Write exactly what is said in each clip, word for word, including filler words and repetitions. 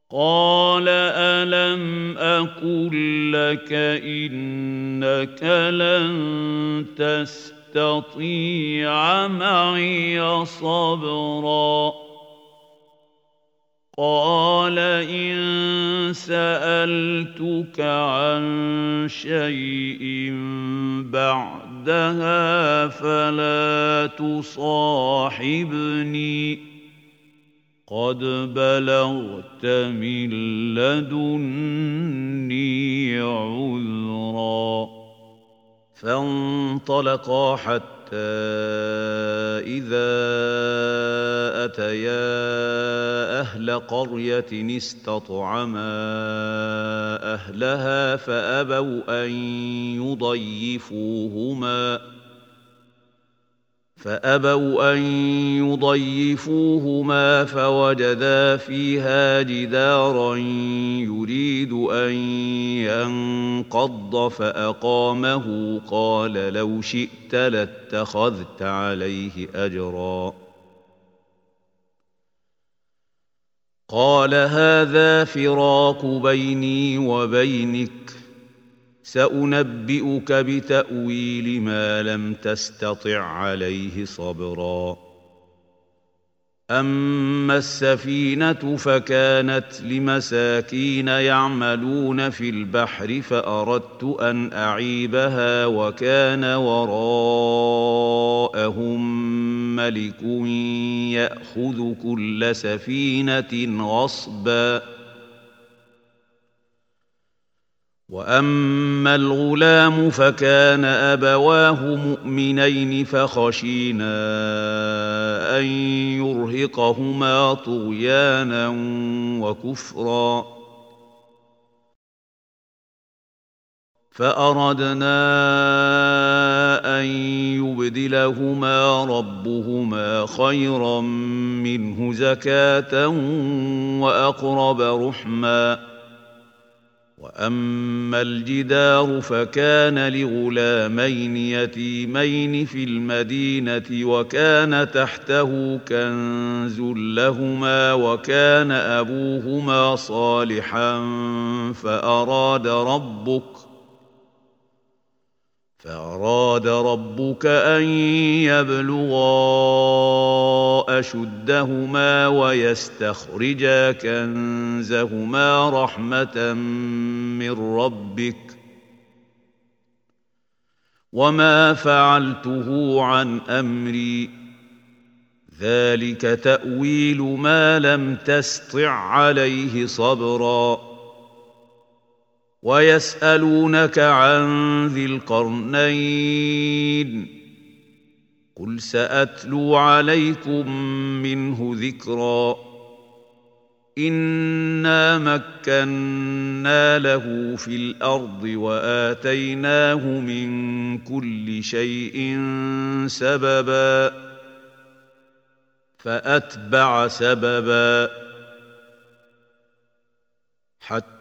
قال ألم أقل لك إنك لن تستطيع معي صبرا قال إن سألتك عن شيء بعدها فلا تصاحبني قد بلغت من لدني عذرا فانطلقا حتى إذا أتيا أهل قرية استطعما أهلها فأبوا أن يضيفوهما فأبوا أن يضيفوهما فوجدا فيها جدارا يريد أن ينقض فأقامه قال لو شئت لاتخذت عليه أجرا قال هذا فراق بيني وبينك سأنبئك بتأويل ما لم تستطع عليه صبرا أما السفينة فكانت لمساكين يعملون في البحر فأردت أن أعيبها وكان وراءهم ملك يأخذ كل سفينة غصبا وأما الغلام فكان أبواه مؤمنين فخشينا أن يرهقهما طغيانا وكفرا فأردنا أن يبدلهما ربهما خيرا منه زكاة وأقرب رحما وأما الجدار فكان لغلامين يتيمين في المدينة وكان تحته كنز لهما وكان أبوهما صالحا فأراد ربك فأراد ربك أن يبلغا أشدهما ويستخرجا كنزهما رحمة من ربك وما فعلته عن أمري ذلك تأويل ما لم تسطع عليه صبرا ويسألونك عن ذي القرنين قل سأتلو عليكم منه ذكرا إنا مكنا له في الأرض وآتيناه من كل شيء سببا فأتبع سببا حتى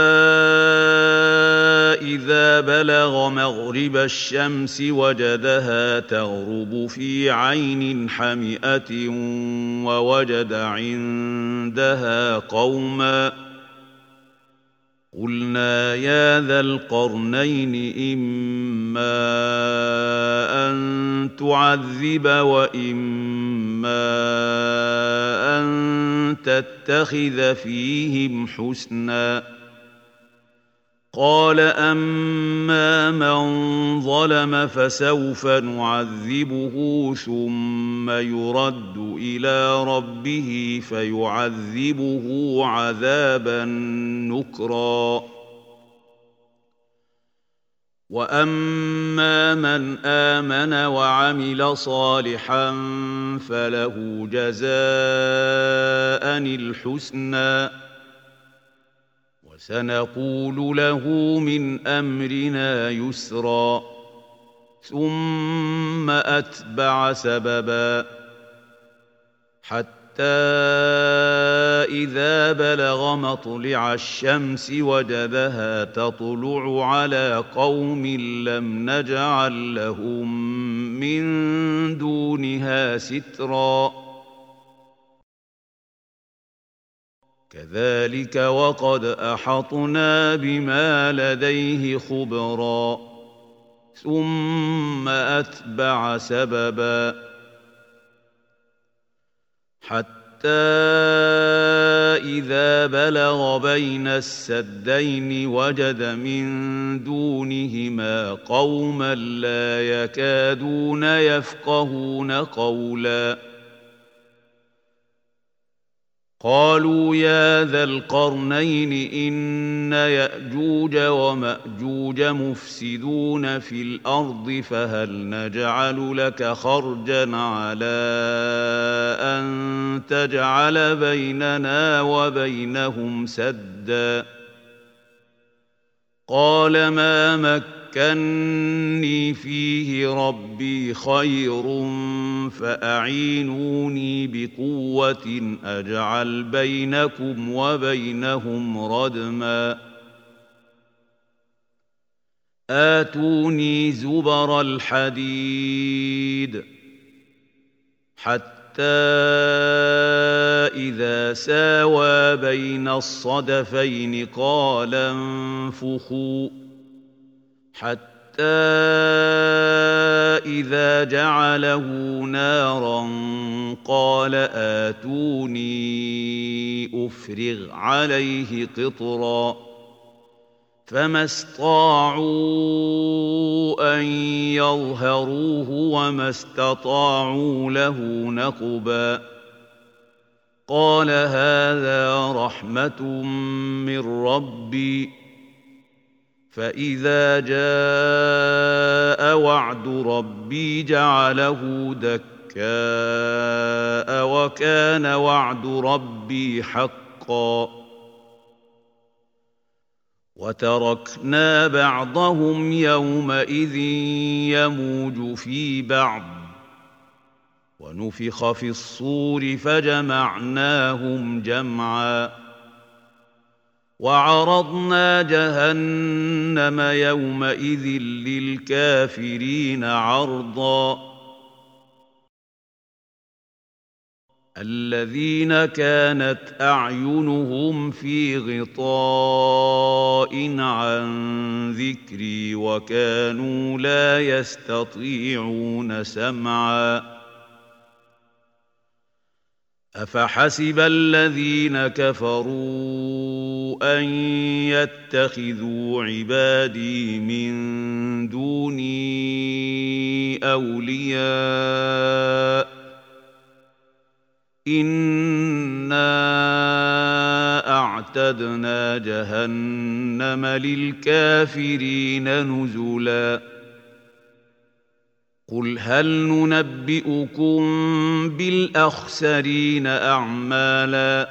إذا بلغ مغرب الشمس وجدها تغرب في عين حمئة ووجد عندها قوما قلنا يا ذا القرنين إما أن تعذب وإما أن تتخذ فيهم حسنا قال أما من ظلم فسوف نعذبه ثم يرد إلى ربه فيعذبه عذابا نكرا وأما من آمن وعمل صالحا فله جزاء الحسنى وسنقول له من أمرنا يسرا ثم أتبع سببا حتى إذا بلغ مطلع الشمس وجدها تطلع على قوم لم نجعل لهم من دونها سترا كذلك وقد أحطنا بما لديه خبرا ثم أتبع سببا حتى إذا بلغ بين السدين وجد من دونهما قوما لا يكادون يفقهون قولا قالوا يا ذا القرنين إن يأجوج ومأجوج مفسدون في الأرض فهل نجعل لك خرجا على أن تجعل بيننا وبينهم سدا قال ما مكني فيه ربي خير فأعينوني بقوة أجعل بينكم وبينهم ردما آتوني زبر الحديد حتى إذا ساوى بين الصدفين قال انفخوا حتى إذا جعله نارا قال آتوني أفرغ عليه قطرا فما استطاعوا أن يظهروه وما استطاعوا له نقبا قال هذا رحمة من ربي فإذا جاء وعد ربي جعله دكاء وكان وعد ربي حقا وتركنا بعضهم يومئذ يموج في بعض ونفخ في الصور فجمعناهم جمعا وعرضنا جهنم يومئذ للكافرين عرضا الذين كانت أعينهم في غطاء عن ذكري وكانوا لا يستطيعون سمعا أفحسب الذين كفروا أن يتخذوا عبادي من دوني أولياء إنا أعتدنا جهنم للكافرين نزلا قل هل ننبئكم بالأخسرين أعمالا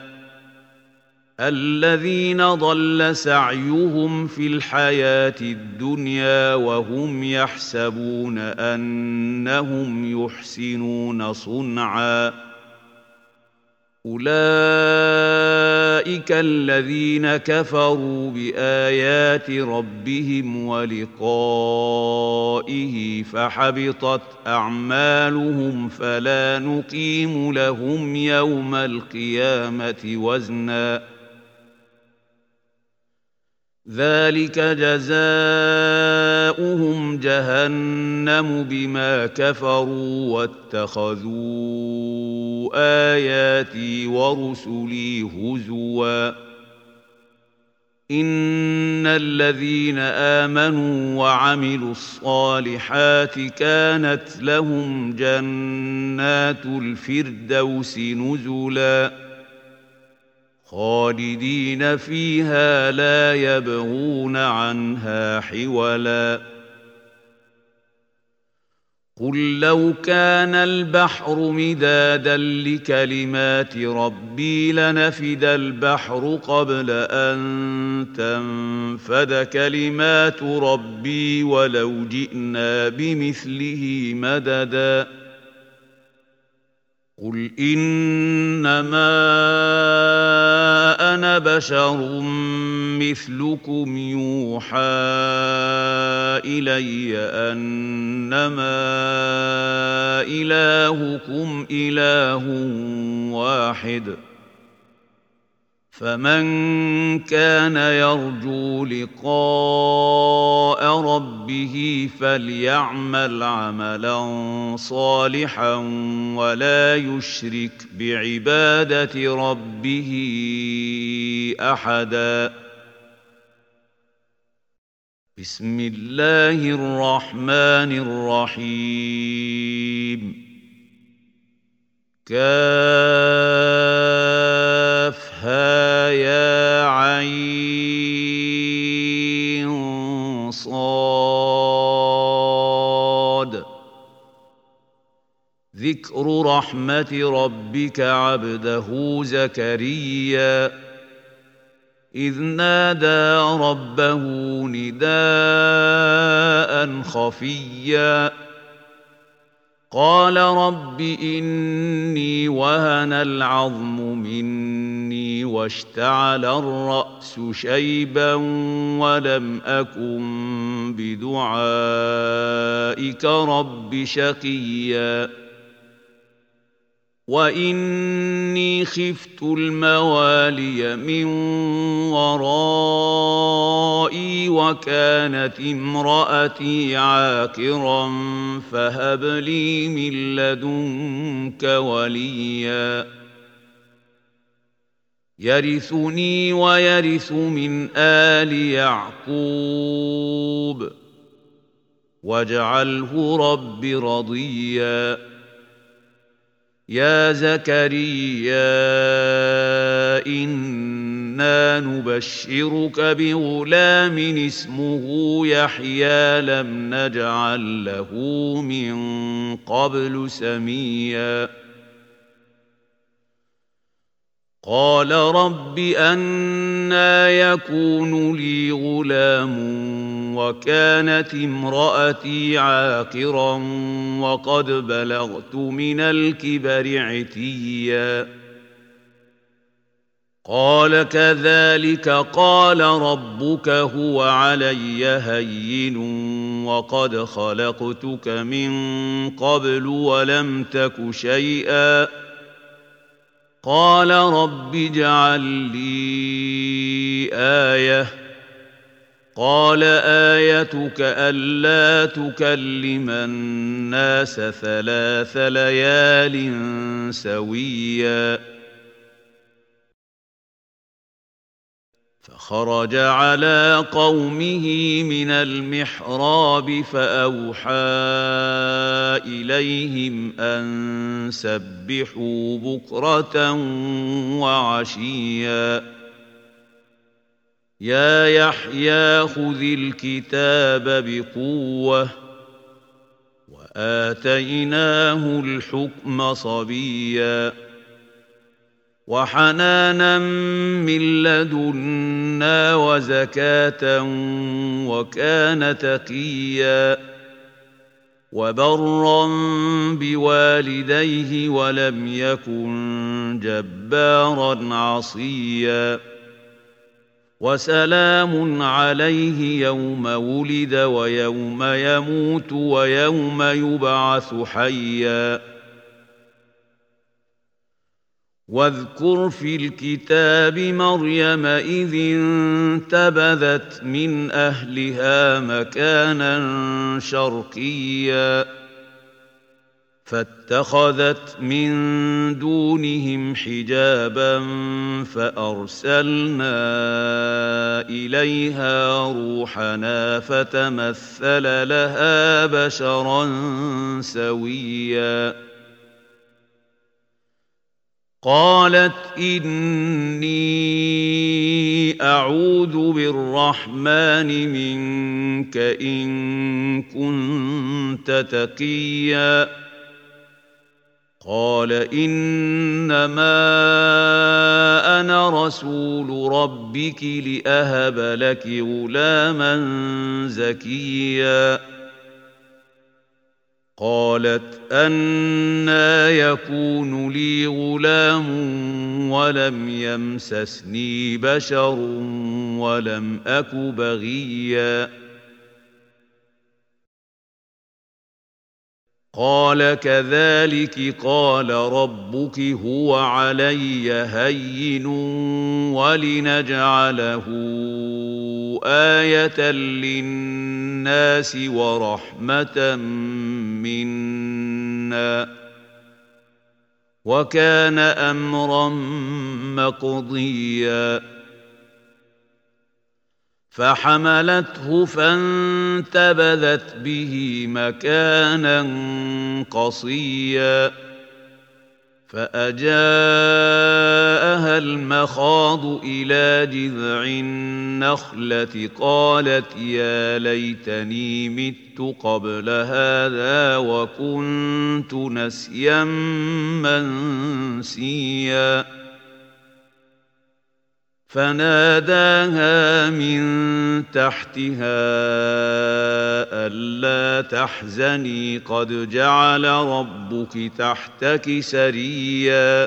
الذين ضل سعيهم في الحياة الدنيا وهم يحسبون أنهم يحسنون صنعا أولئك الذين كفروا بآيات ربهم ولقائه فحبطت أعمالهم فلا نقيم لهم يوم القيامة وزنا ذلك جزاؤهم جهنم بما كفروا واتخذوا آياتي ورسلي هزوا إن الذين آمنوا وعملوا الصالحات كانت لهم جنات الفردوس نزلا خالدين فيها لا يبغون عنها حولا قل لو كان البحر مدادا لكلمات ربي لنفد البحر قبل أن تنفد كلمات ربي ولو جئنا بمثله مددا قل إنما أنا بشر مثلكم يوحى إلي أنما إلهكم إله واحد فمن كان يرجو لقاء ربه فليعمل عملا صالحا ولا يشرك بعبادة ربه أحدا. بسم الله الرحمن الرحيم. كافها يا عين صاد. ذكر رحمة ربك عبده زكريا إذ نادى ربه نداء خفيا قال رب إني وهن العظم مني واشتعل الرأس شيبا ولم أكن بدعائك رب شقيا وإني خفت الموالي من ورائي وكانت امرأتي عاقرا فهب لي من لدنك وليا يرثني ويرث من آل يعقوب واجعله رب رضيا. يا زكريا إنا نبشرك بغلام اسمه يحيى لم نجعل له من قبل سميا قال رب أنى يكون لي غلام وكانت امرأتي عاقرا وقد بلغت من الكبر عتيا قال كذلك قال ربك هو علي هين وقد خلقتك من قبل ولم تك شيئا قال رب اجعل لي آية قال آيتك ألا تكلم الناس ثلاث ليال سويا فخرج على قومه من المحراب فأوحى إليهم أن سبحوا بكرة وعشيا يا يحيى خذ الكتاب بقوة وآتيناه الحكم صبيا وحنانا من لدنا وزكاة وكان تقيا وبرا بوالديه ولم يكن جبارا عصيا وسلام عليه يوم ولد ويوم يموت ويوم يبعث حيا واذكر في الكتاب مريم إذ انتبذت من أهلها مكانا شرقيا فاتخذت من دونهم حجابا فأرسلنا إليها روحنا فتمثل لها بشرا سويا قالت إني أعوذ بالرحمن منك إن كنت تقيا قال إنما أنا رسول ربك لأهب لك غلاما زكيا قالت أنى يكون لي غلام ولم يمسسني بشر ولم أك بغيا قال كذلك قال ربك هو علي هين ولنجعله آية للناس ورحمة منا وكان أمرا مقضيا فحملته فانتبذت به مكانا قصيا فأجاءها المخاض إلى جذع النخلة قالت يا ليتني مت قبل هذا وكنت نسيا منسيا فناداها من تحتها ألا تحزني قد جعل ربك تحتك سريا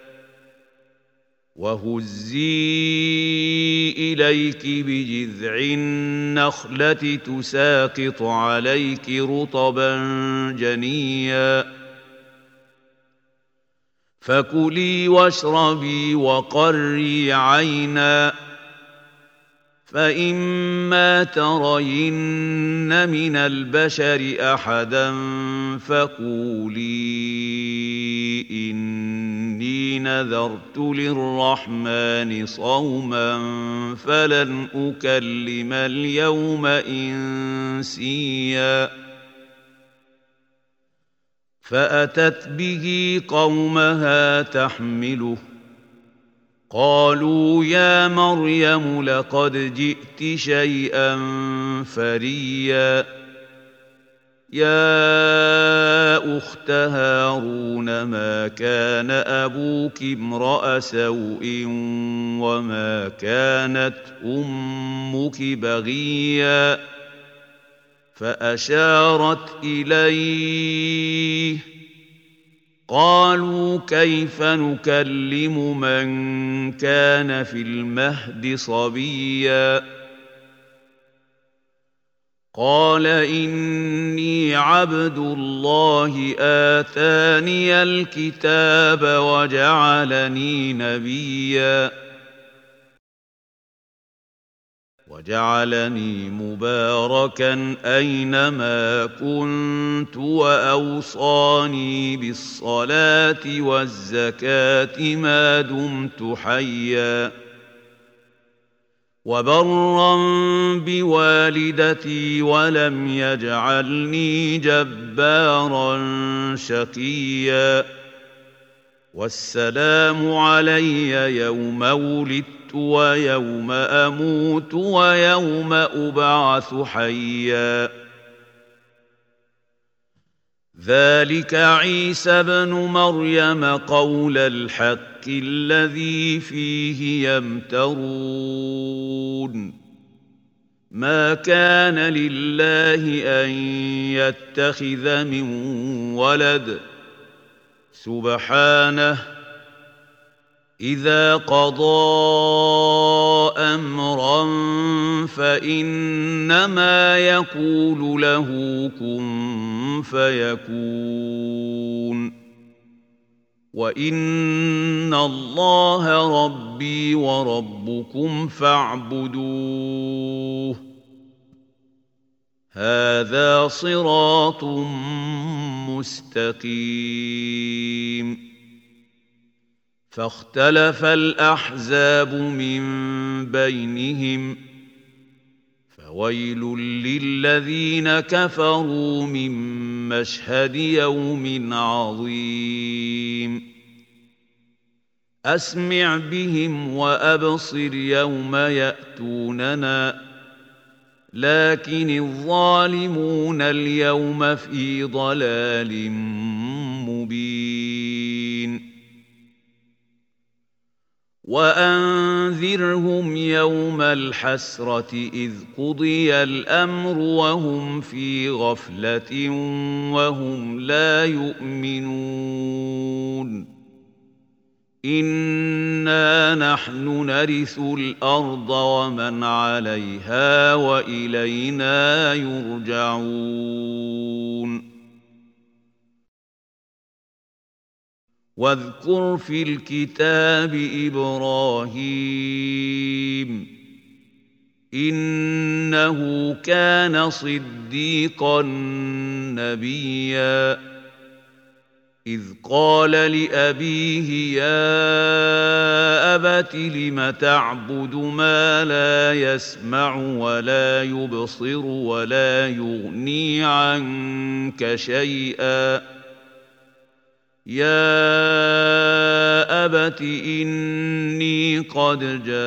وهزي إليك بجذع النخلة تساقط عليك رطبا جنيا فكلي واشربي وقري عينا فإما ترين من البشر أحدا فقولي إني نذرت للرحمن صوما فلن أكلم اليوم إنسيا فأتت به قومها تحمله قالوا يا مريم لقد جئت شيئا فريا يا أخت هارون ما كان أبوك امرأ سوء وما كانت أمك بغيا فأشارت إليه قالوا كيف نكلم من كان في المهد صبيا قال إني عبد الله آتاني الكتاب وجعلني نبيا وجعلني مباركا أينما كنت وأوصاني بالصلاة والزكاة ما دمت حيا وبرا بوالدتي ولم يجعلني جبارا شقيا والسلام علي يوم ولدت ويوم أموت ويوم أبعث حيا ذلك عيسى بن مريم قول الحق الذي فيه يمترون ما كان لله أن يتخذ من ولد سبحانه إذا قضى أمرا فإنما يقول له كن فيكون وإن الله ربي وربكم فاعبدوه هذا صراط مستقيم فاختلف الأحزاب من بينهم فويل للذين كفروا من مشهد يوم عظيم أسمع بهم وأبصر يوم يأتوننا لكن الظالمون اليوم في ضلال مبين وأنذرهم يوم الحسرة إذ قضي الأمر وهم في غفلة وهم لا يؤمنون إنا نحن نرث الأرض ومن عليها وإلينا يرجعون واذكر في الكتاب إبراهيم إنه كان صديقا نبيا إذ قال لأبيه يا أبت لم تعبد ما لا يسمع ولا يبصر ولا يغني عنك شيئا يا أبت إني قد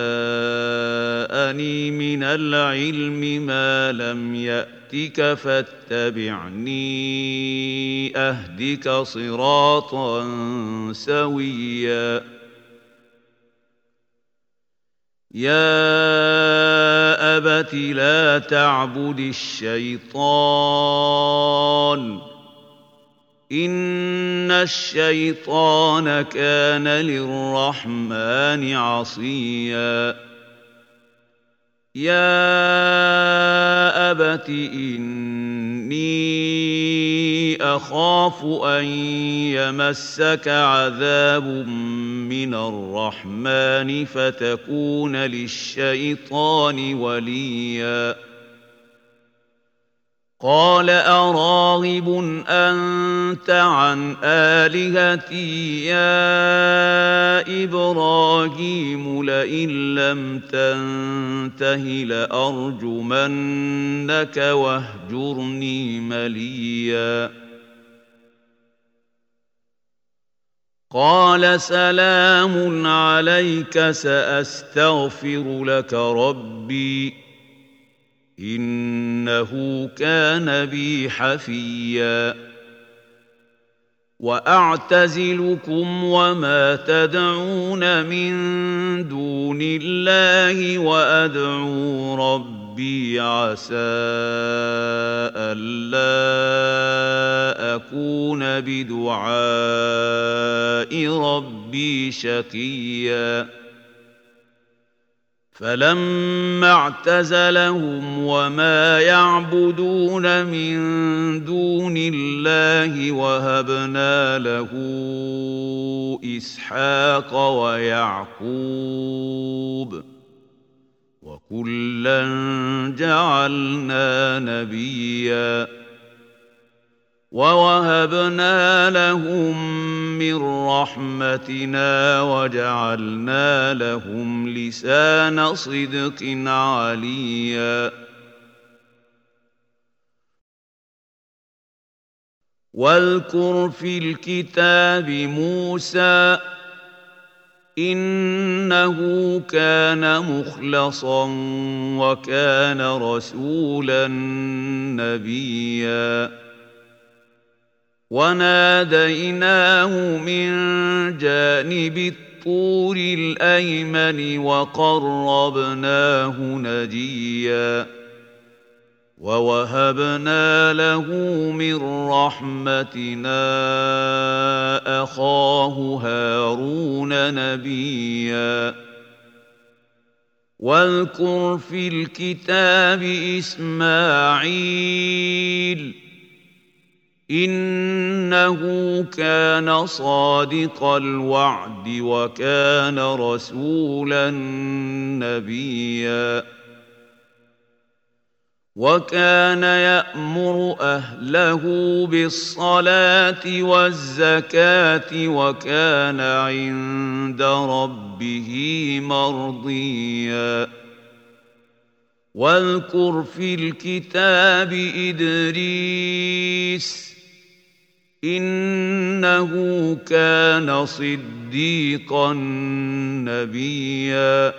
جاءني من العلم ما لم يأتك فاتبعني أهدك صراطا سويا يا أبت لا تعبد الشيطان إن الشيطان كان للرحمن عصيا يا أبت إني أخاف أن يمسك عذاب من الرحمن فتكون للشيطان وليا قال أراغب أنت عن آلهتي يا إبراهيم لئن لم تنته لأرجمنك واهجرني مليا قال سلام عليك سأستغفر لك ربي إنه كان بي حفيا وأعتزلكم وما تدعون من دون الله وأدعو ربي عسى ألا أكون بدعاء ربي شقيا فلما اعتزلهم وما يعبدون من دون الله وهبنا له إسحاق ويعقوب وكلا جعلنا نبيا ووهبنا لهم من رحمتنا وجعلنا لهم لسان صدق عليا واذكر في الكتاب موسى إنه كان مخلصا وكان رسولا نبيا وناديناه من جانب الطور الأيمن وقربناه نجيا ووهبنا له من رحمتنا أخاه هارون نبيا واذكر في الكتاب إسماعيل إنه كان صادق الوعد وكان رسولا نبيا وكان يأمر أهله بالصلاة والزكاة وكان عند ربه مرضيا واذكر في الكتاب إدريس إنه كان صديقا نبيا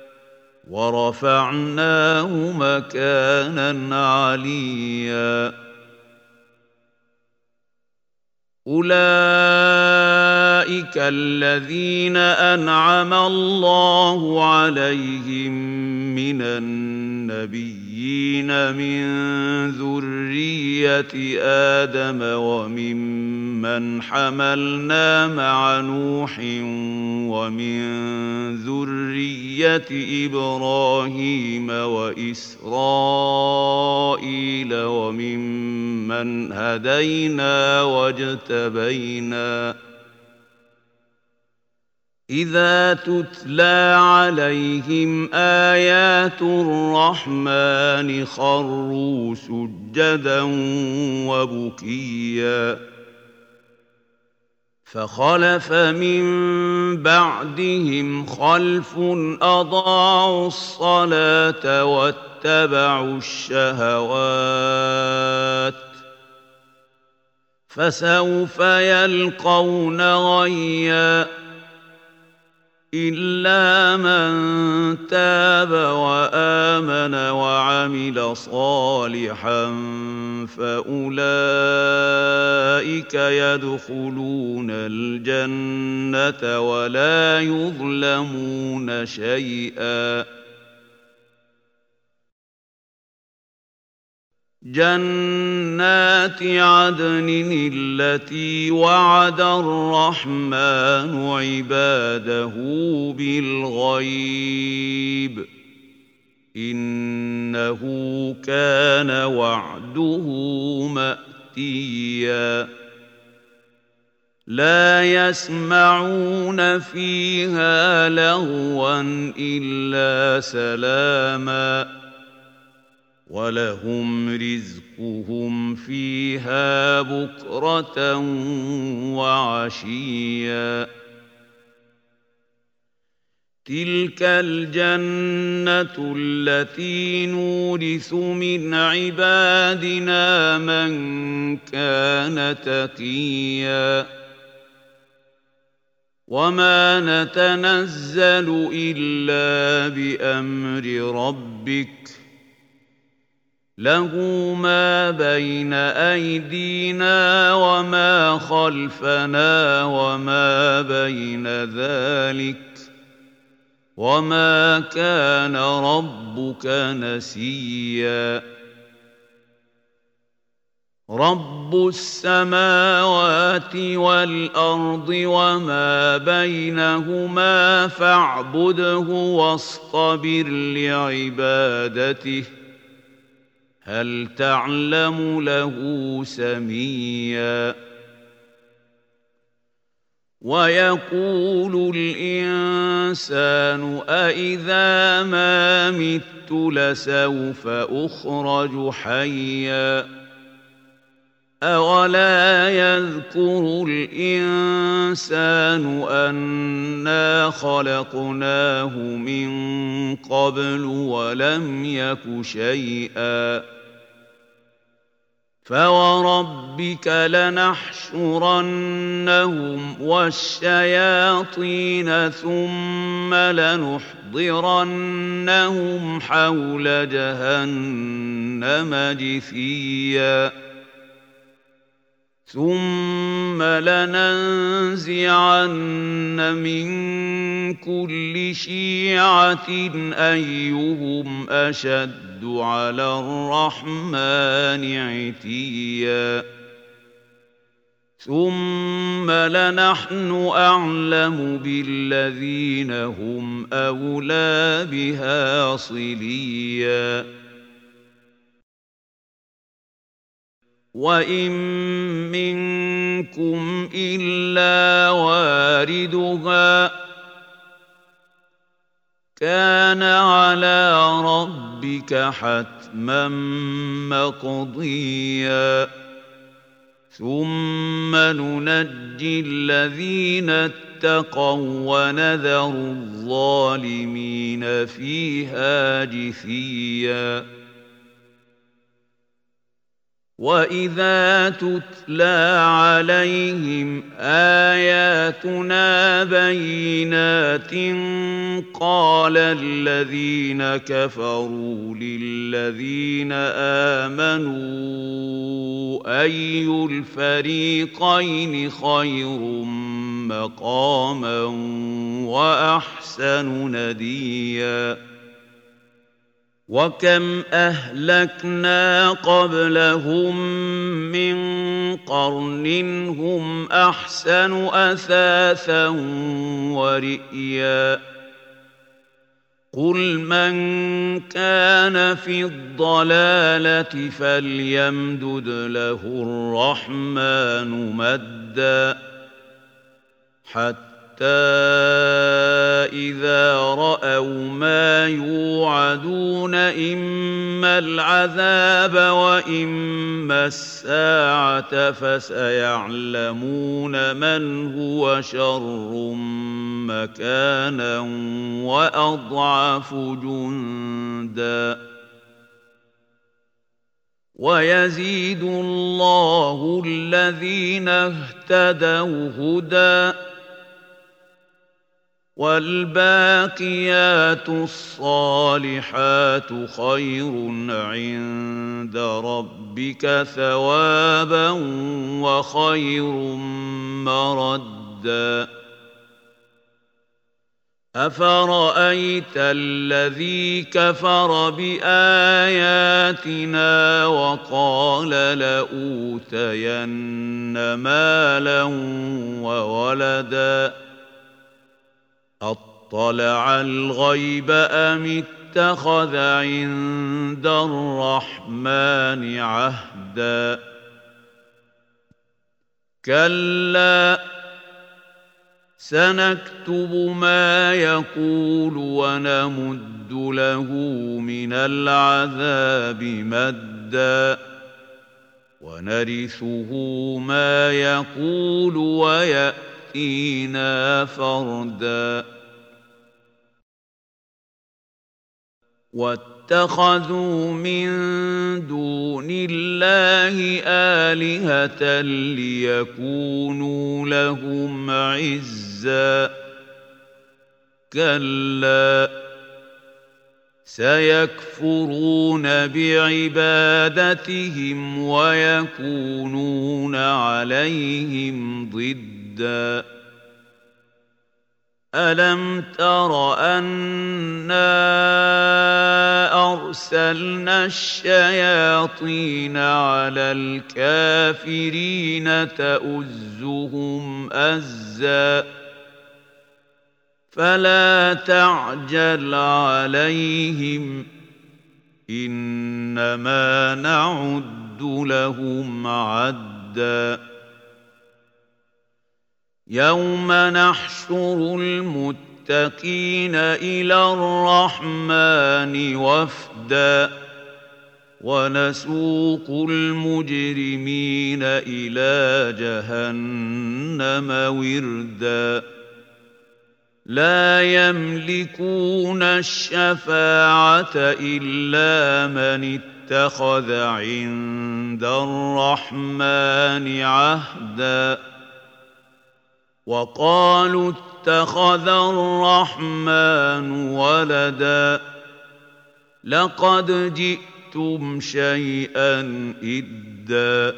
ورفعناه مكانا عليا أولئك الذين أنعم الله عليهم من النبيين من ذرية آدم وممن حملنا مع نوح ومن ذرية إبراهيم وإسرائيل وممن هدينا واجتبينا إذا تتلى عليهم آيات الرحمن خروا سجدا وبكيا فخلف من بعدهم خلف أضاعوا الصلاة واتبعوا الشهوات فسوف يلقون غيا إلا من تاب وآمن وعمل صالحا فأولئك يدخلون الجنة ولا يظلمون شيئا جنات عدن التي وعد الرحمن عباده بالغيب إنه كان وعده مأتيا لا يسمعون فيها لغوا إلا سلاما ولهم رزقهم فيها بكرة وعشيا تلك الجنة التي نورث من عبادنا من كان تقيا وما نتنزل إلا بأمر ربك له ما بين أيدينا وما خلفنا وما بين ذلك وما كان ربك نسيا رب السماوات والأرض وما بينهما فاعبده واصطبر لعبادته هل تعلم له سميا ويقول الإنسان أإذا ما مت لسوف أخرج حيا أولا يذكر الإنسان أنا خلقناه من قبل ولم يك شيئا فوربك لنحشرنهم والشياطين ثم لنحضرنهم حول جهنم جثيا ثم لننزعن من كل شيعة أيهم أشد على الرحمن عتيا ثم لنحن أعلم بالذين هم أولى بها صليا وإن منكم إلا واردها كان على ربك حتما مقضيا ثم ننجي الذين اتقوا ونذر الظالمين فيها جثيا وإذا تتلى عليهم آياتنا بينات قال الذين كفروا للذين آمنوا أي الفريقين خير مقاما وأحسن نديا وكم أهلكنا قبلهم من قرن هم أحسن أثاثا ورئيا قل من كان في الضلالة فليمدد له الرحمن مدا حتى إذا رأوا ما يوعدون إما العذاب وإما الساعة فسيعلمون من هو شر مكانا وأضعف جندا ويزيد الله الذين اهتدوا هدى والباقيات الصالحات خير عند ربك ثوابا وخير مردا أفرأيت الذي كفر بآياتنا وقال لأوتين مالا وولدا أطلع الغيب أم اتخذ عند الرحمن عهدا كلا سنكتب ما يقول ونمد له من العذاب مدا ونرثه ما يقول ويأتينا فردا واتخذوا من دون الله آلهة ليكونوا لهم عزا كلا سيكفرون بعبادتهم ويكونون عليهم ضدا ألم تر أنا أرسلنا الشياطين على الكافرين تؤزهم أزا فلا تعجل عليهم إنما نعد لهم عدا يوم نحشر المتقين إلى الرحمن وفدا ونسوق المجرمين إلى جهنم وردا لا يملكون الشفاعة إلا من اتخذ عند الرحمن عهدا وقالوا اتخذ الرحمن ولدا لقد جئتم شيئا إدا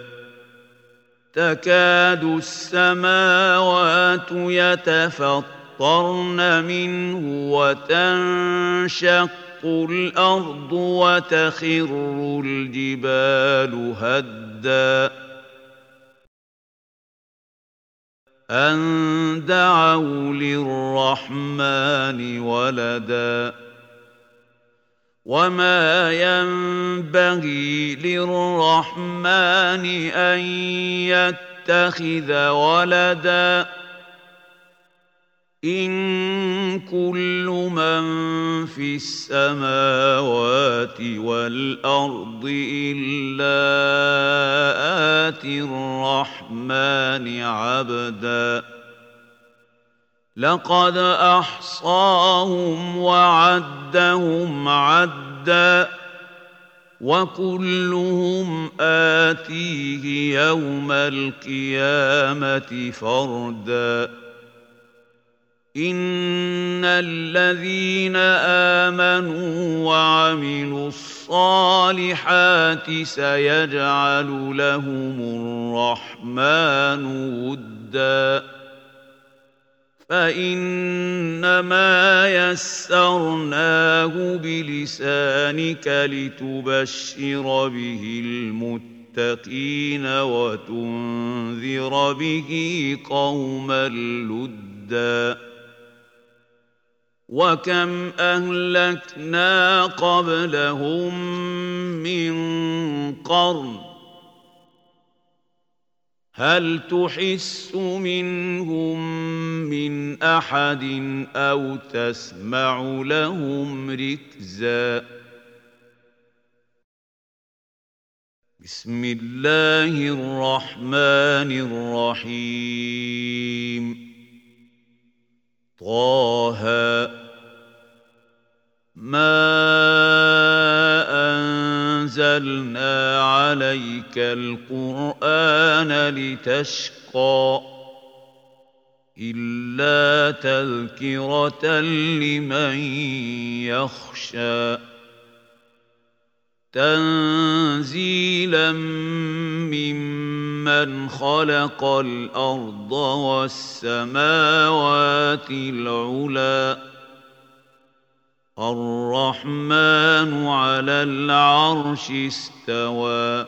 تكاد السماوات يتفطرن منه وتنشق الأرض وتخر الجبال هدا أن دعوا للرحمن ولدا وما ينبغي للرحمن أن يتخذ ولدا إن كل من في السماوات والأرض إلا آتي الرحمن عبدا لقد أحصاهم وعدهم عدا وكلهم آتيه يوم القيامة فردا إن الذين آمنوا وعملوا الصالحات سيجعل لهم الرحمن ودا فإنما يسرناه بلسانك لتبشر به المتقين وتنذر به قوما لدا وكم أهلكنا قبلهم من قرن هل تحس منهم من أحد أو تسمع لهم ركزا بسم الله الرحمن الرحيم طه ما أنزلنا عليك القرآن لتشقى إلا تذكرة لمن يخشى تنزيلا ممن خلق الأرض والسماوات العلى الرحمن على العرش استوى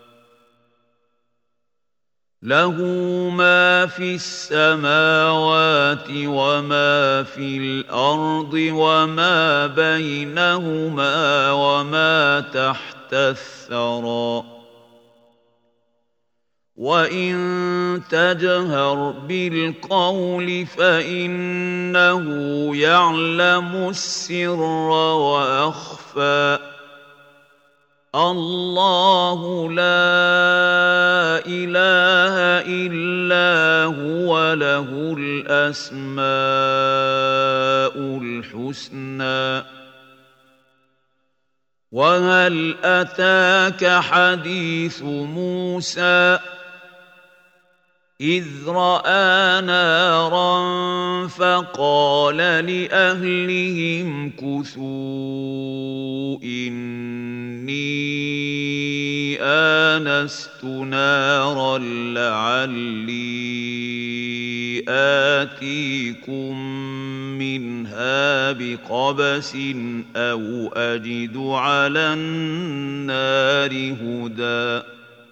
له ما في السماوات وما في الأرض وما بينهما وما تحت الثرى وإن تجهر بالقول فإنه يعلم السر وأخفى الله لا إله إلا هو له الأسماء الحسنى وهل أتاك حديث موسى إذ رأى نارا فقال لأهلهم كثوا إني آنست نارا لعلي آتيكم منها بقبس أو أجد على النار هدى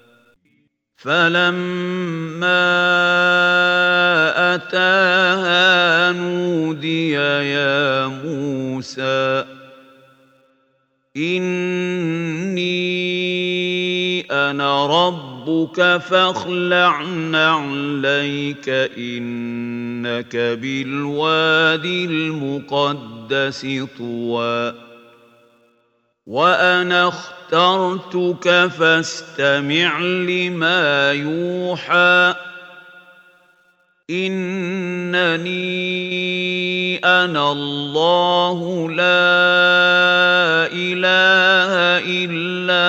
فلما أتاها نودي يا موسى إني أنا ربك فاخلع نعليك إنك بالوادي المقدس طوى وأنا اخترتك فاستمع لما يوحى إنني أنا الله لا إله إلا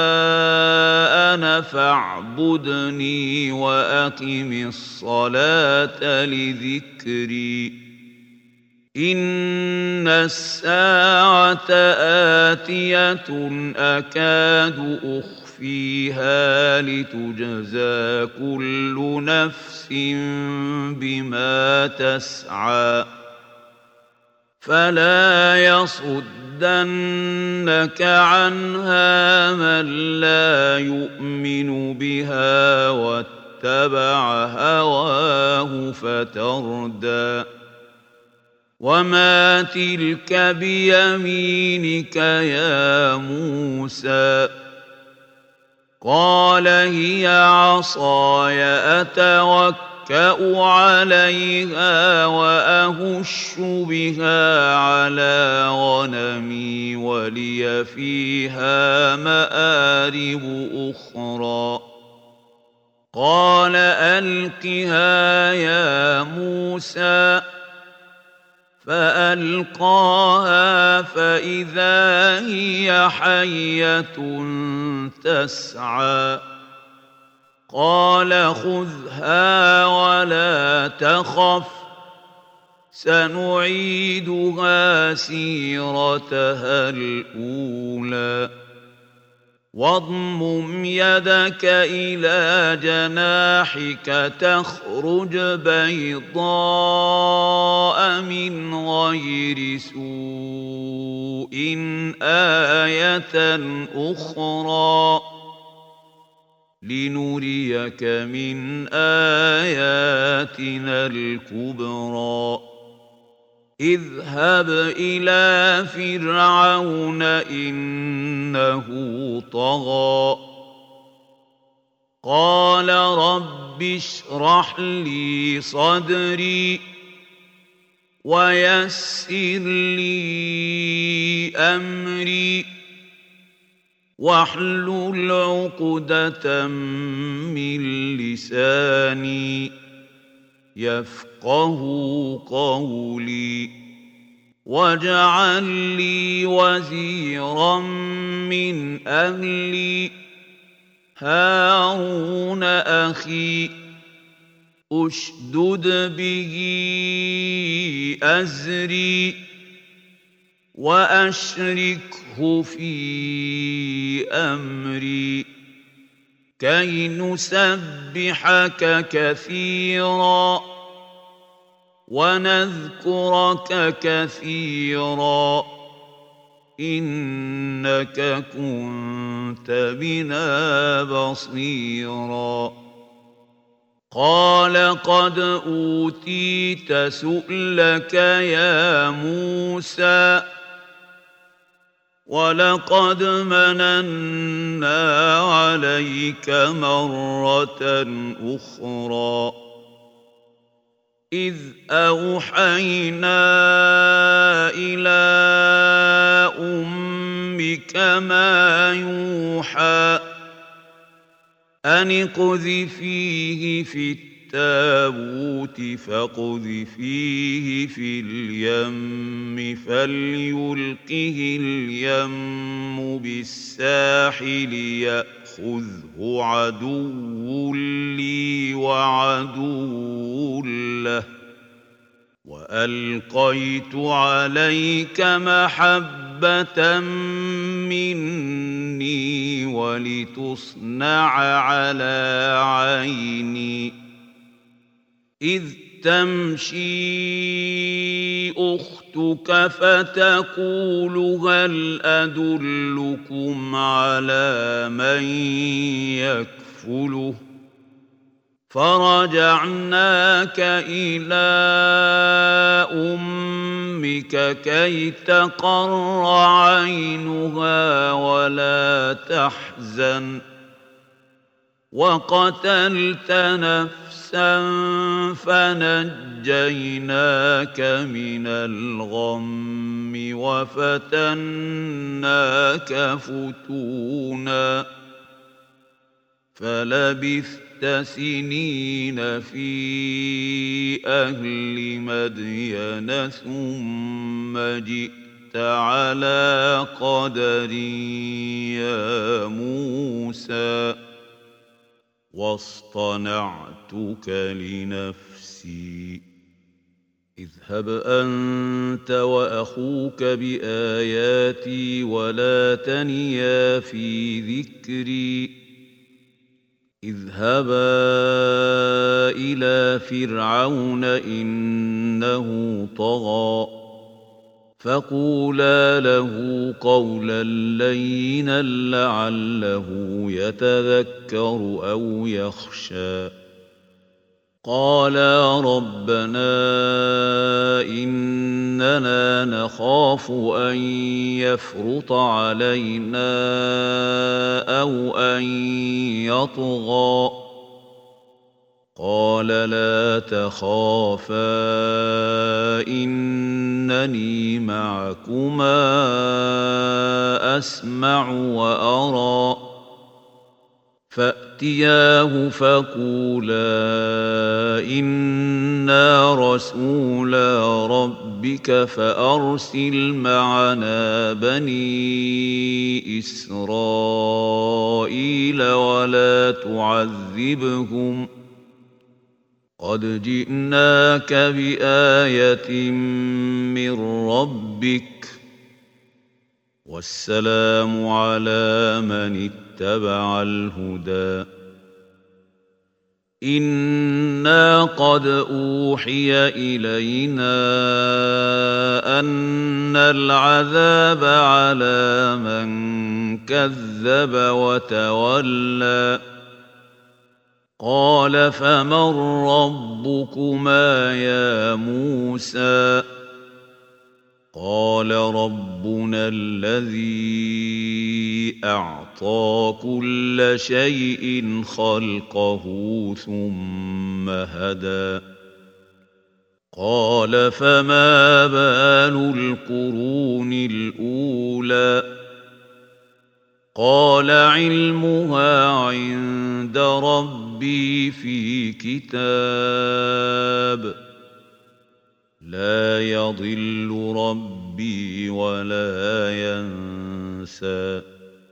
أنا فاعبدني وأقم الصلاة لذكري إن الساعة آتية أكاد أخفيها لتجزى كل نفس بما تسعى فلا يصدنك عنها من لا يؤمن بها واتبع هواه فتردى وما تلك بيمينك يا موسى قال هي عصاي أتوكأ عليها وأهش بها على غنمي ولي فيها مآرب أخرى قال ألقها يا موسى فألقاها فإذا هي حية تسعى قال خذها ولا تخف سنعيدها سيرتها الأولى واضمم يدك إلى جناحك تخرج بيضاء من غير سوء آية أخرى لنريك من آياتنا الكبرى اذهب إلى فرعون إنه طغى قال رب اشرح لي صدري ويسر لي أمري واحلل عقدة من لساني يفقه قولي واجعل لي وزيرا من أهلي هارون أخي أشدد به أزري وأشركه في أمري كي نسبحك كثيرا ونذكرك كثيرا إنك كنت بنا بصيرا قال قد أوتيت سؤلك يا موسى ولقد مننا عليك مرة أخرى إذ أوحينا إلى أمك ما يوحى أن اقذفيه في التابوت فاقذفيه في اليم فليلقه اليم بالساحل يأخذه عدو لي وعدو له وألقيت عليك محبة مني ولتصنع على عيني إذ تمشي أختك فتقول هل أدلكم على من يكفله فرجعناك إلى أمك كي تقر عينها ولا تحزن وقتلت نفسا فنجيناك من الغم وفتناك فتونا فلبثت سنين في أهل مدين ثم جئت على قدر يا موسى واصطنعتك لنفسي اذهب أنت وأخوك بآياتي ولا تنيا في ذكري اذهبا إلى فرعون إنه طغى فقولا له قولا لينا لعله يتذكر أو يخشى قالا ربنا إننا نخاف أن يفرط علينا أو أن يطغى قال لا تخافا إنني معكما أسمع وأرى فأتياه فقولا إنا رسولا ربك فأرسل معنا بني إسرائيل ولا تعذبهم قد جئناك بآية من ربك والسلام على من اتبع الهدى إنا قد أوحي إلينا أن العذاب على من كذب وتولى قال فمن ربكما يا موسى قال ربنا الذي أعطى كل شيء خلقه ثم هدى قال فما بال القرون الأولى قال علمها عند ربي في كتاب لا يضل ربي ولا ينسى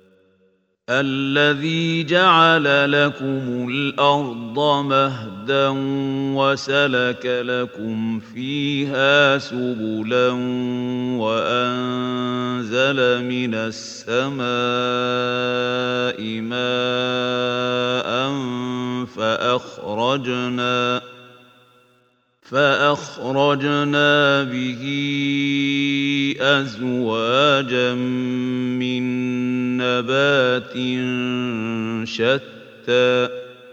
الذي جعل لكم الأرض مهدا وسلك لكم فيها سبلا وأنزل من السماء ماء فأخرجنا فأخرجنا به أزواجا من نبات شتى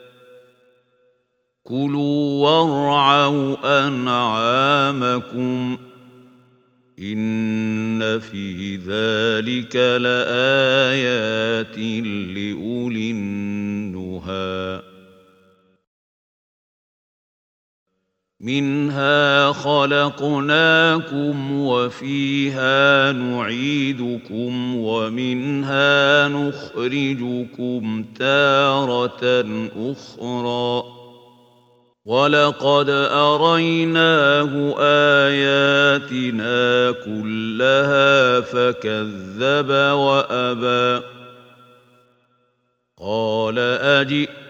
كلوا وارعوا أنعامكم إن في ذلك لآيات لأولي النهى منها خلقناكم وفيها نعيدكم ومنها نخرجكم تارة أخرى ولقد أريناه آياتنا كلها فكذب وأبى قال أجئتنا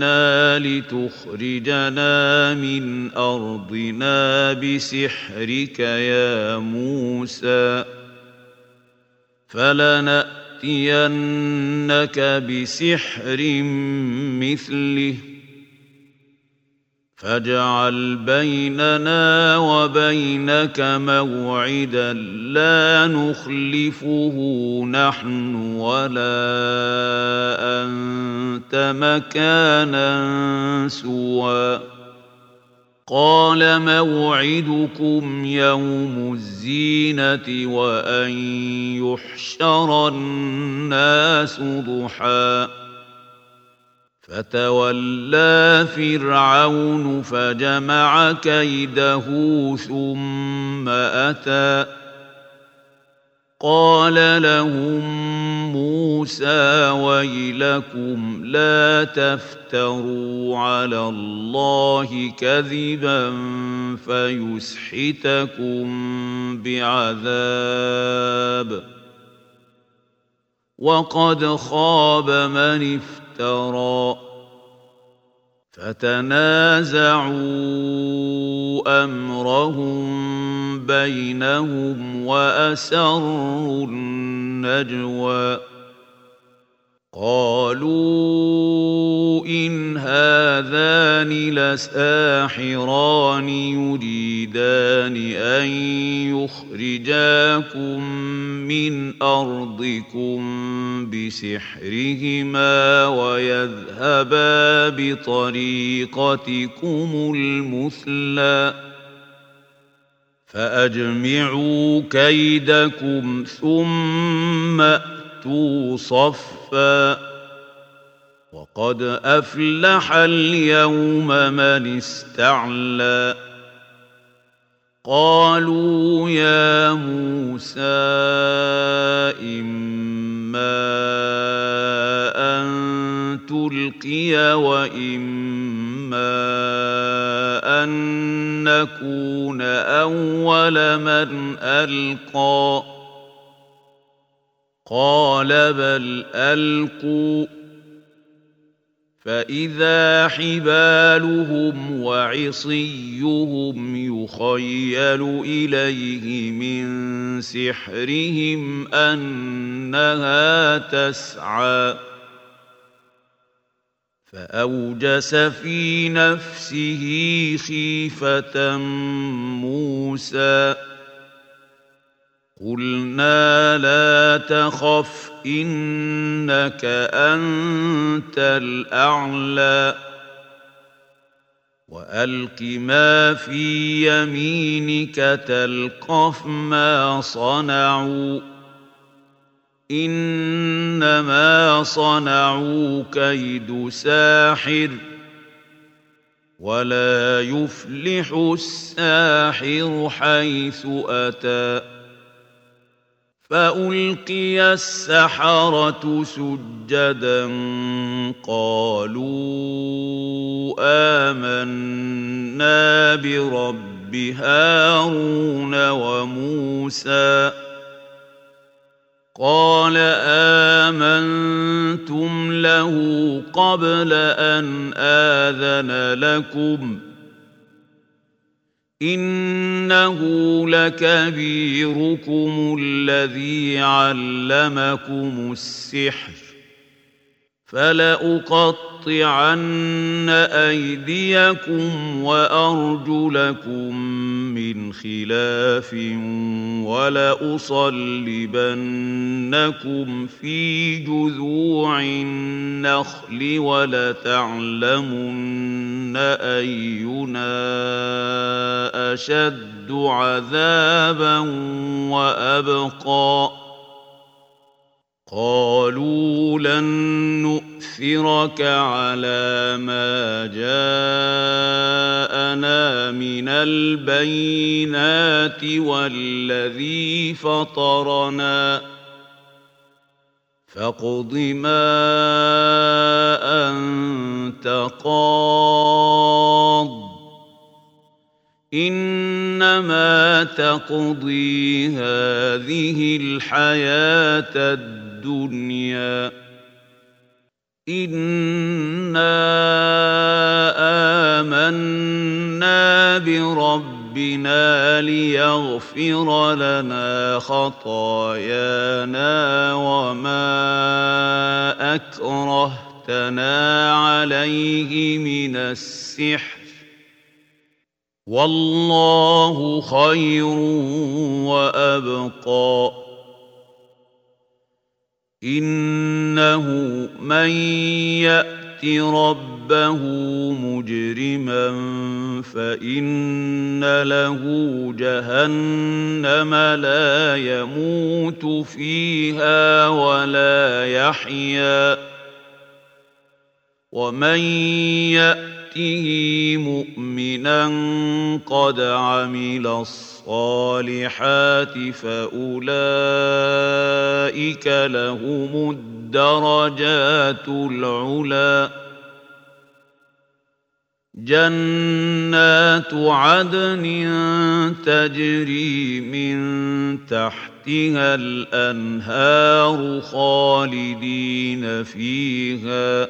لتخرجنا من أرضنا بسحرك يا موسى فلنأتينك بسحر مثله فاجعل بيننا وبينك موعدا لا نخلفه نحن ولا أنت مكانا سوى قال موعدكم يوم الزينة وأن يحشر الناس ضحى فتولى فرعون فجمع كيده ثم أتى قال لهم موسى ويلكم لا تفتروا على الله كذبا فيسحتكم بعذاب وقد خاب من افترى فتنازعوا أمرهم بينهم وأسروا النجوى قالوا إن هذان لساحران يريدان أن يخرجاكم من أرضكم بسحرهما ويذهبا بطريقتكم المثلى فأجمعوا كيدكم ثم أتوا صفا وقد أفلح اليوم من استعلى قالوا يا موسى إما أن تلقي وإما أن نكون أول من ألقى قال بل ألقوا فإذا حبالهم وعصيهم يخيل إليه من سحرهم أنها تسعى فأوجس في نفسه خيفة موسى قلنا لا تخف إنك أنت الأعلى وألق ما في يمينك تلقف ما صنعوا إنما صنعوا كيد ساحر ولا يفلح الساحر حيث أتى فألقي السحرة سجدا قالوا آمنا برب هارون وموسى قال آمنتم له قبل أن آذن لكم إنه لكبيركم الذي علمكم السحر فلأقطعن أيديكم وأرجلكم من خلاف ولأصلبنكم في جذوع النخل ولتعلمن أينا أشد عذابا وأبقى قالوا لن نؤثرك على ما جاءنا من البينات والذي فطرنا فاقض ما أنت قاض إنما تقضي هذه الحياة الدنيا إنا آمنا بربنا ليغفر لنا خطايانا وما أكرهتنا عليه من السحر والله خير وأبقى إنه من يأت ربه مجرما فإن له جهنم لا يموت فيها ولا يحيا ومن يأته مؤمنا قد عمل الصالحات فأولئك لهم الدرجات العلى جنات عدن تجري من تحتها الأنهار خالدين فيها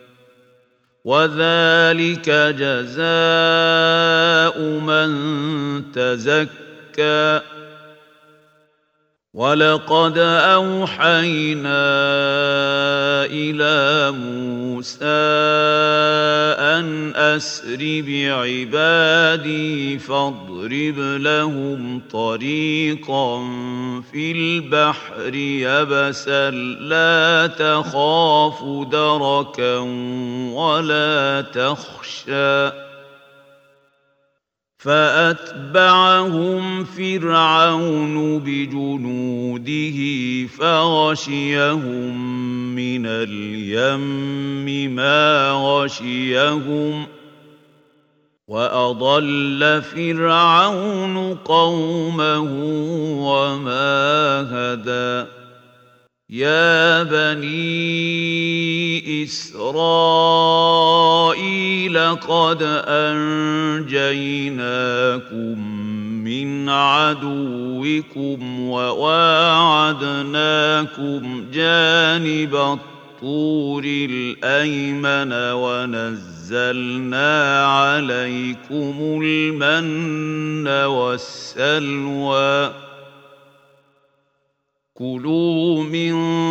وذلك جزاء من تزكى ولقد أوحينا إلى موسى أن أسر بعبادي فاضرب لهم طريقا في البحر يبسا لا تخاف دركا ولا تخشى فأتبعهم فرعون بجنوده فغشيهم من اليم ما غشيهم وأضل فرعون قومه وما هدى يا بني إسرائيل قد أنجيناكم من عدوكم وواعدناكم جانب الطور الأيمن ونزلنا عليكم المن والسلوى كلوا من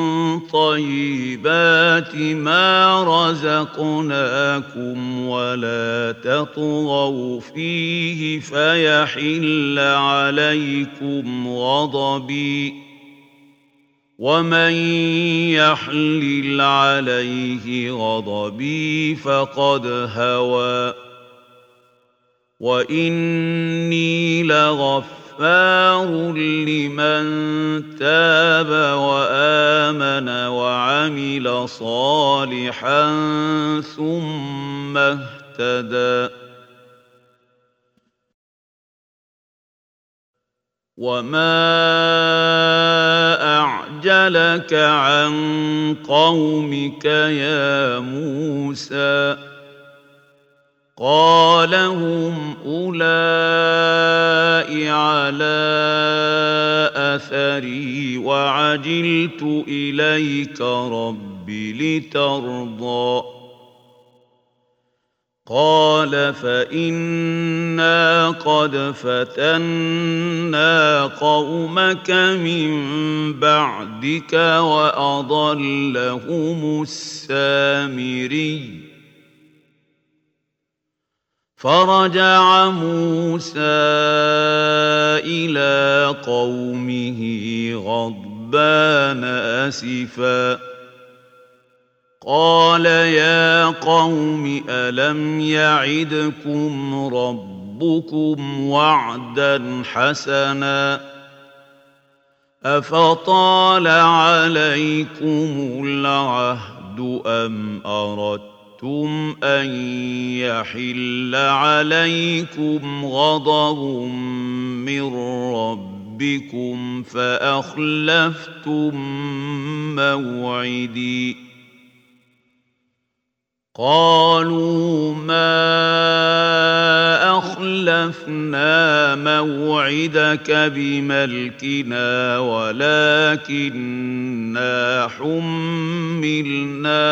طيبات ما رزقناكم ولا تطغوا فيه فيحل عليكم غضبي ومن يحلل عليه غضبي فقد هوى وإني لغفار لمن تاب وآمن وعمل صالحا ثم اهتدى وما أعجلك عن قومك يا موسى قال هم أولئك على أثري وعجلت إليك رب لترضى قال فإنا قد فتنا قومك من بعدك وأضلهم السامري فرجع موسى إلى قومه غضبان أسفا قال يا قوم ألم يعدكم ربكم وعدا حسنا أفطال عليكم العهد أم أردتم أن يحل عليكم غضب من ربكم فأخلفتم موعدي قالوا ما أخلفنا موعدك بملكنا ولكننا حملنا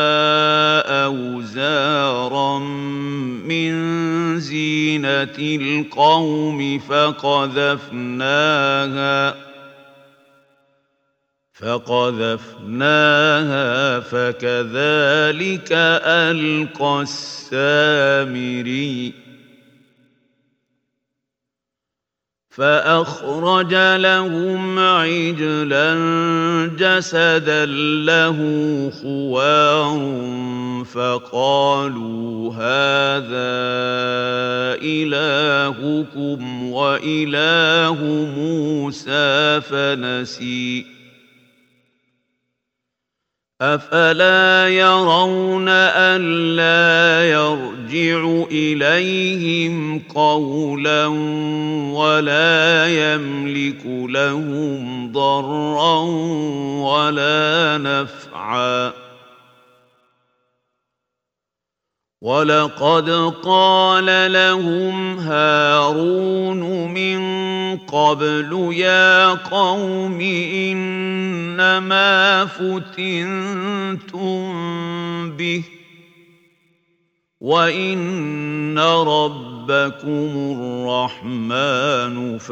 أوزارا من زينة القوم فقذفناها فقذفناها فكذلك ألقى السامري فأخرج لهم عجلا جسدا له خوار فقالوا هذا إلهكم وإله موسى فنسي أفلا يرون ألا يرجع إليهم قولا ولا يملك لهم ضرا ولا نفعا ولقد قال لهم هارون من قبل يا قوم إنما فتنتم به وإن ربكم الرحمن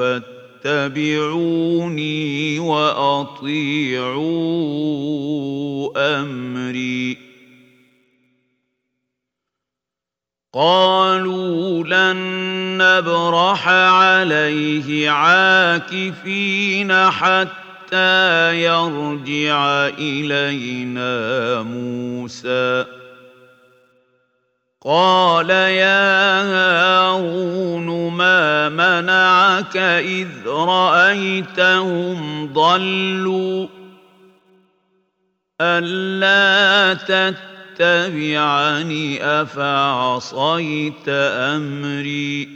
فاتبعوني وأطيعوا أمري قالوا لن نبرح عليه عاكفين حتى يرجع إلينا موسى قال يا هارون ما منعك إذ رأيتهم ضلوا ألا تتبعوا تبعني أفعصيت أمري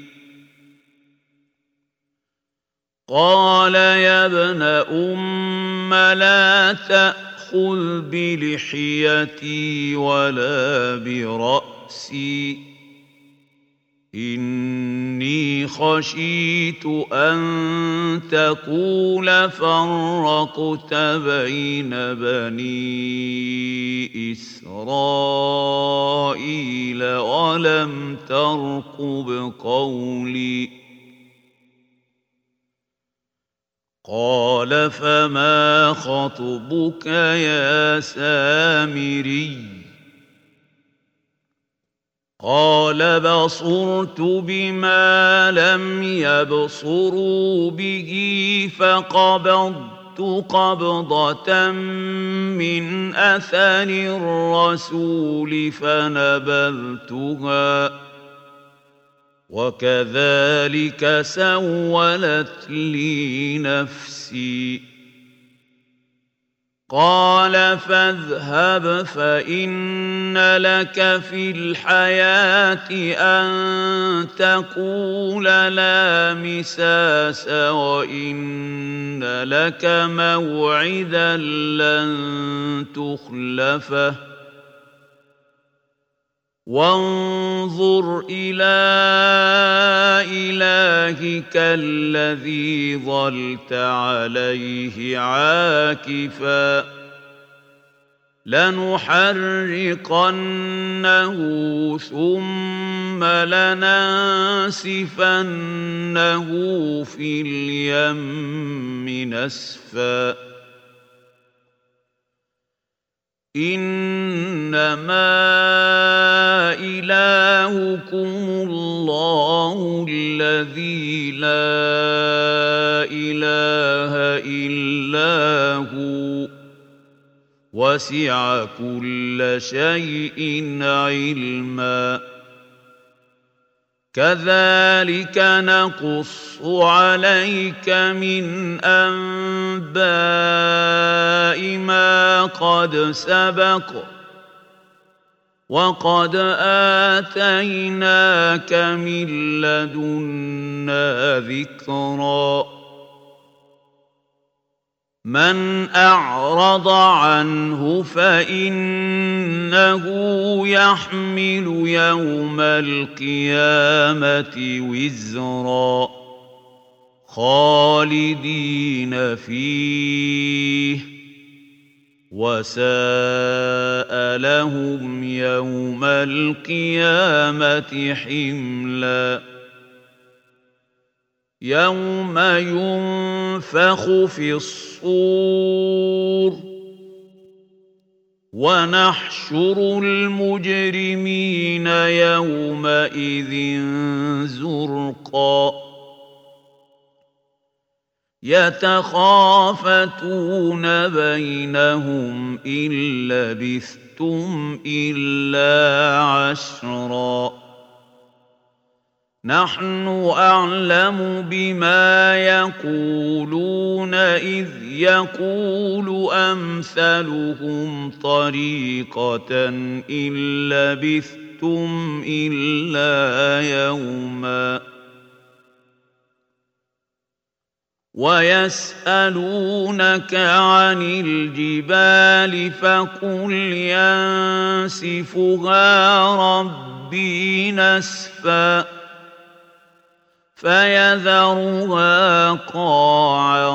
قال يا ابن أم لا تأخذ بلحيتي ولا برأسي إني خشيت أن تقول فرقت بين بني إسرائيل ولم ترقب قولي قال فما خطبك يا سامري قال بصرت بما لم يبصروا به فقبضت قبضة من أثر الرسول فنبذتها وكذلك سولت لي نفسي. قال فاذهب فإن لك في الحياة أن تقول لا مساس وإن لك موعدا لن تخلفه وانظر إلى إلهك الذي ظلت عليه عاكفا لنحرقنه ثم لننسفنه في اليم نسفا إنما إلهكم الله الذي لا إله إلا هو وسع كل شيء علما كذلك نقص عليك من أنباء ما قد سبق وقد آتيناك من لدنا ذكرا من أعرض عنه فإنه يحمل يوم القيامة وزرا خالدين فيه وساء لهم يوم القيامة حملا يوم ينفخ في الصور ونحشر المجرمين يومئذ زرقا يتخافتون بينهم إن لبثتم إلا عشرا نحن أعلم بما يقولون إذ يقول أمثلهم طريقة إن لبثتم إلا يوما ويسألونك عن الجبال فقل ينسفها ربي نسفا فيذرها قاعا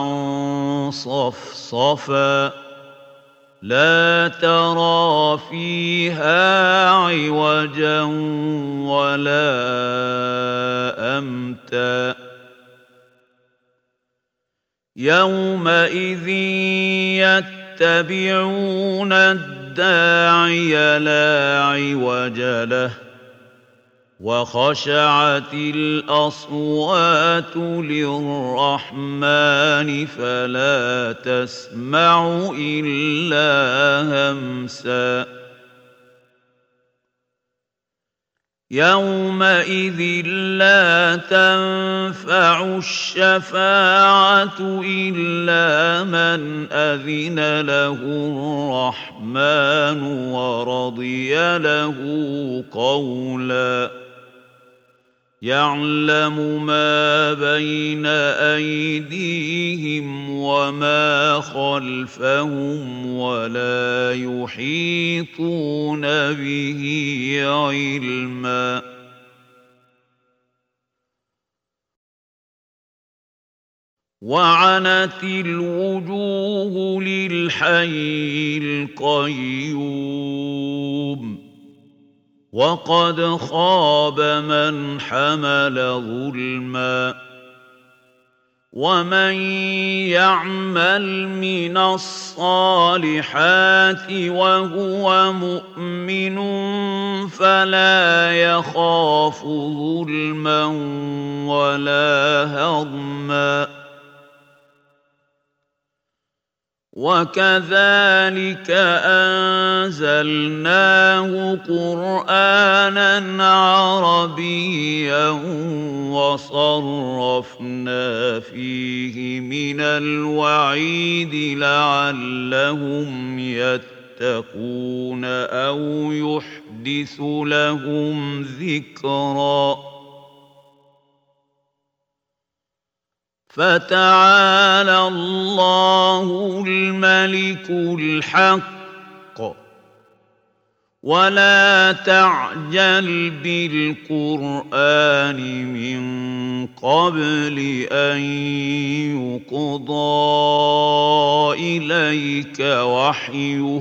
صفصفا لا ترى فيها عوجا ولا أمتا يومئذ يتبعون الداعي لا عوج له وخشعت الأصوات للرحمن فلا تسمع إلا همسا يومئذ لا تنفع الشفاعة إلا من أذن له الرحمن ورضي له قولا يعلم ما بين أيديهم وما خلفهم ولا يحيطون به علما وعنت الوجوه للحي القيوم وقد خاب من حمل ظلما ومن يعمل من الصالحات وهو مؤمن فلا يخاف ظلما ولا هضما وكذلك أنزلناه قرآنا عربيا وصرفنا فيه من الوعيد لعلهم يتقون أو يحدث لهم ذكرا فتعالى الله الملك الحق ولا تعجل بالقرآن من قبل أن يقضى إليك وحيه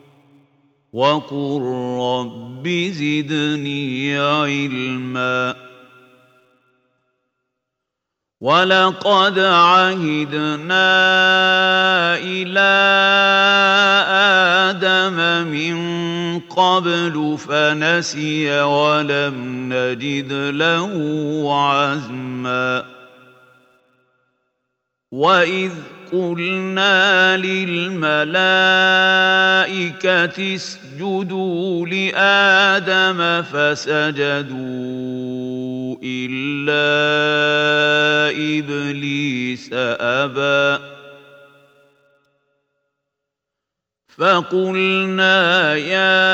وقل رب زدني علما ولقد عهدنا إلى آدم من قبل فنسي ولم نجد له عزما وإذ قلنا للملائكة اسجدوا لآدم فسجدوا إلا إبليس أبى فقلنا يا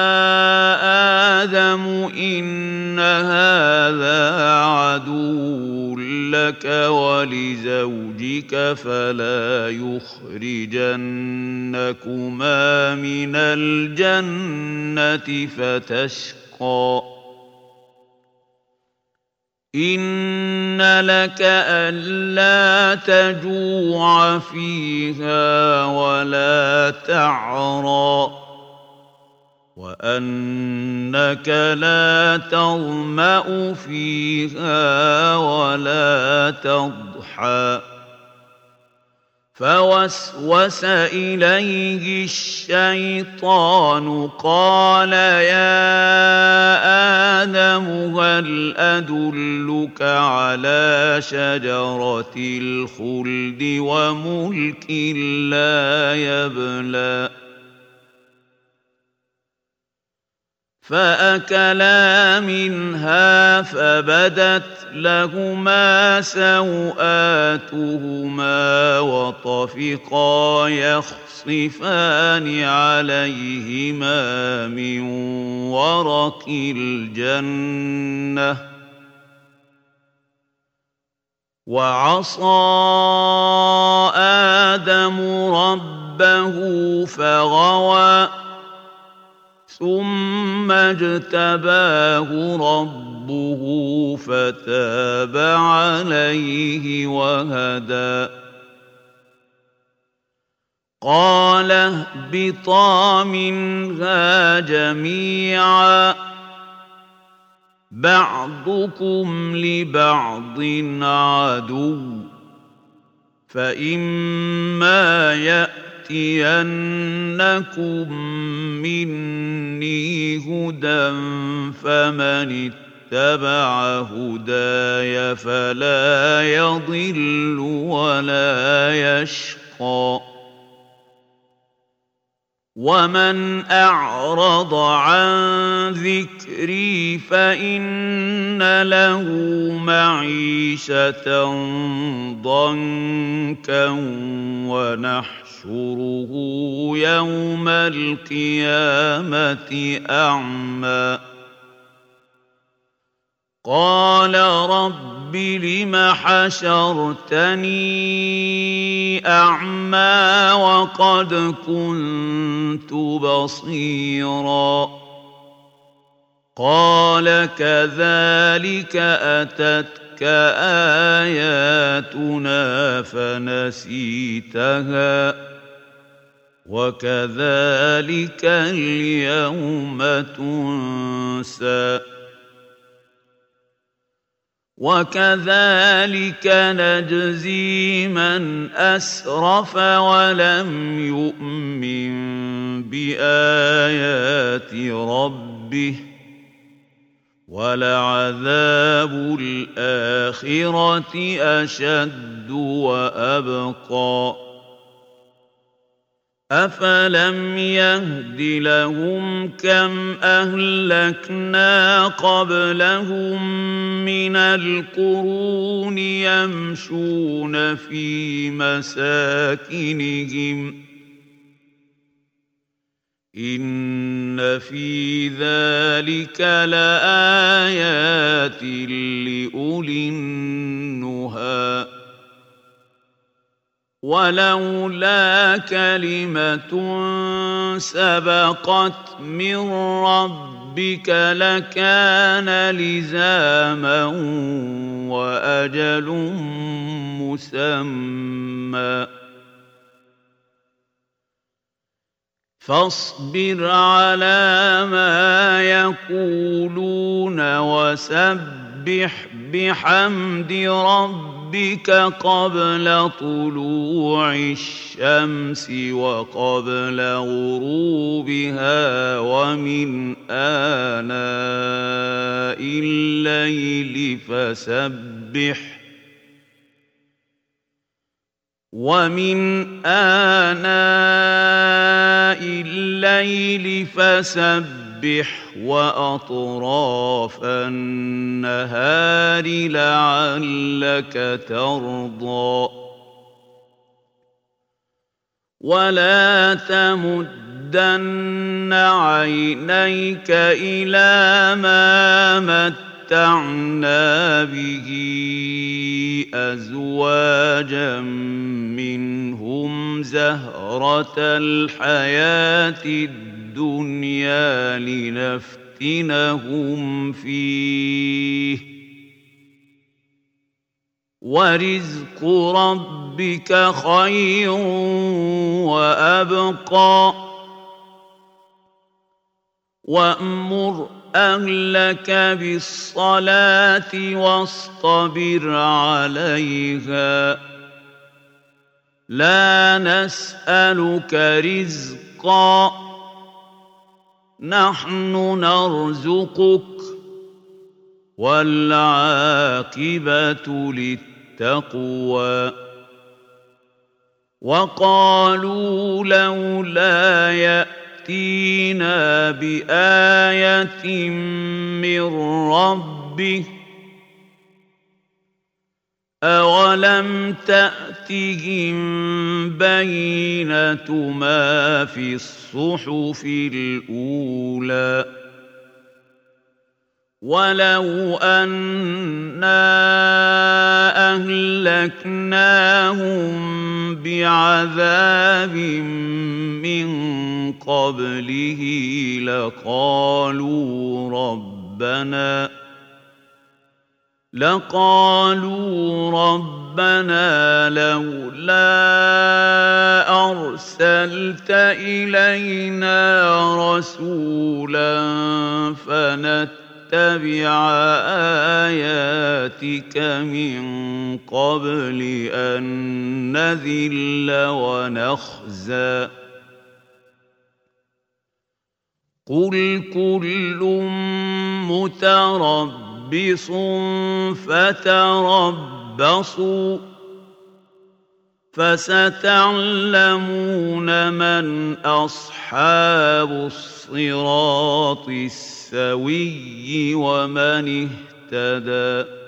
آدم إن هذا عدو لك ولزوجك فلا يخرجنكما من الجنة فتشقى إن لك ألا تجوع فيها ولا تعرى وأنك لا تظمأ فيها ولا تضحى فوسوس إليه الشيطان قال يا آدم هل أدلك على شجرة الخلد وملك لا يبلى فأكلا منها فبدت لهما سوآتهما وطفقا يخصفان عليهما من ورق الجنة وعصى آدم ربه فغوى ثم اجتباه ربه فتاب عليه وهدى قال اهبطا منها جميعا بعضكم لبعض عدو فإما يأتي يأتينكم مني هدى فمن اتبع هداي فلا يضل ولا يشقى ومن أعرض عن ذكري فإن له معيشة ضنكا ونحشره يوم القيامة أعمى قال رب لم حشرتني أعمى وقد كنت بصيرا قال كذلك أتتك آياتنا فنسيتها وكذلك اليوم تنسى وكذلك نجزي من أسرف ولم يؤمن بآيات ربه ولعذاب الآخرة أشد وأبقى أفلم يهد لهم كم أهلكنا قبلهم من القرون يمشون في مساكنهم إن في ذلك لآيات لأولي النهى ولولا كلمة سبقت من ربك لكان لزاما وأجل مسمى فاصبر على ما يقولون وسبح بحمد ربك قبل طلوع الشمس وقبل غروبها ومن آناء الليل فسبح ومن آناء الليل فسبح وأطراف النهار لعلك ترضى ولا تمدن عينيك إلى ما متعنا به أزواجا منهم زهرة الحياة الدنيا لنفتنهم فيه ورزق ربك خير وأبقى وأمر أهلك بالصلاة واصطبر عليها لا نسألك رزقا نحن نرزقك والعاقبة للتقوى وقالوا لولا يأتينا بآية من ربه أولم تأتهم بينة ما في الصحف الأولى ولو أنا أهلكناهم بعذاب من قبله لقالوا ربنا لقالوا ربنا لولا أرسلت إلينا رسولا فنتبع آياتك من قبل أن نذل ونخزى قل كل متربص متربص فتربصوا فستعلمون من أصحاب الصراط السوي ومن اهتدى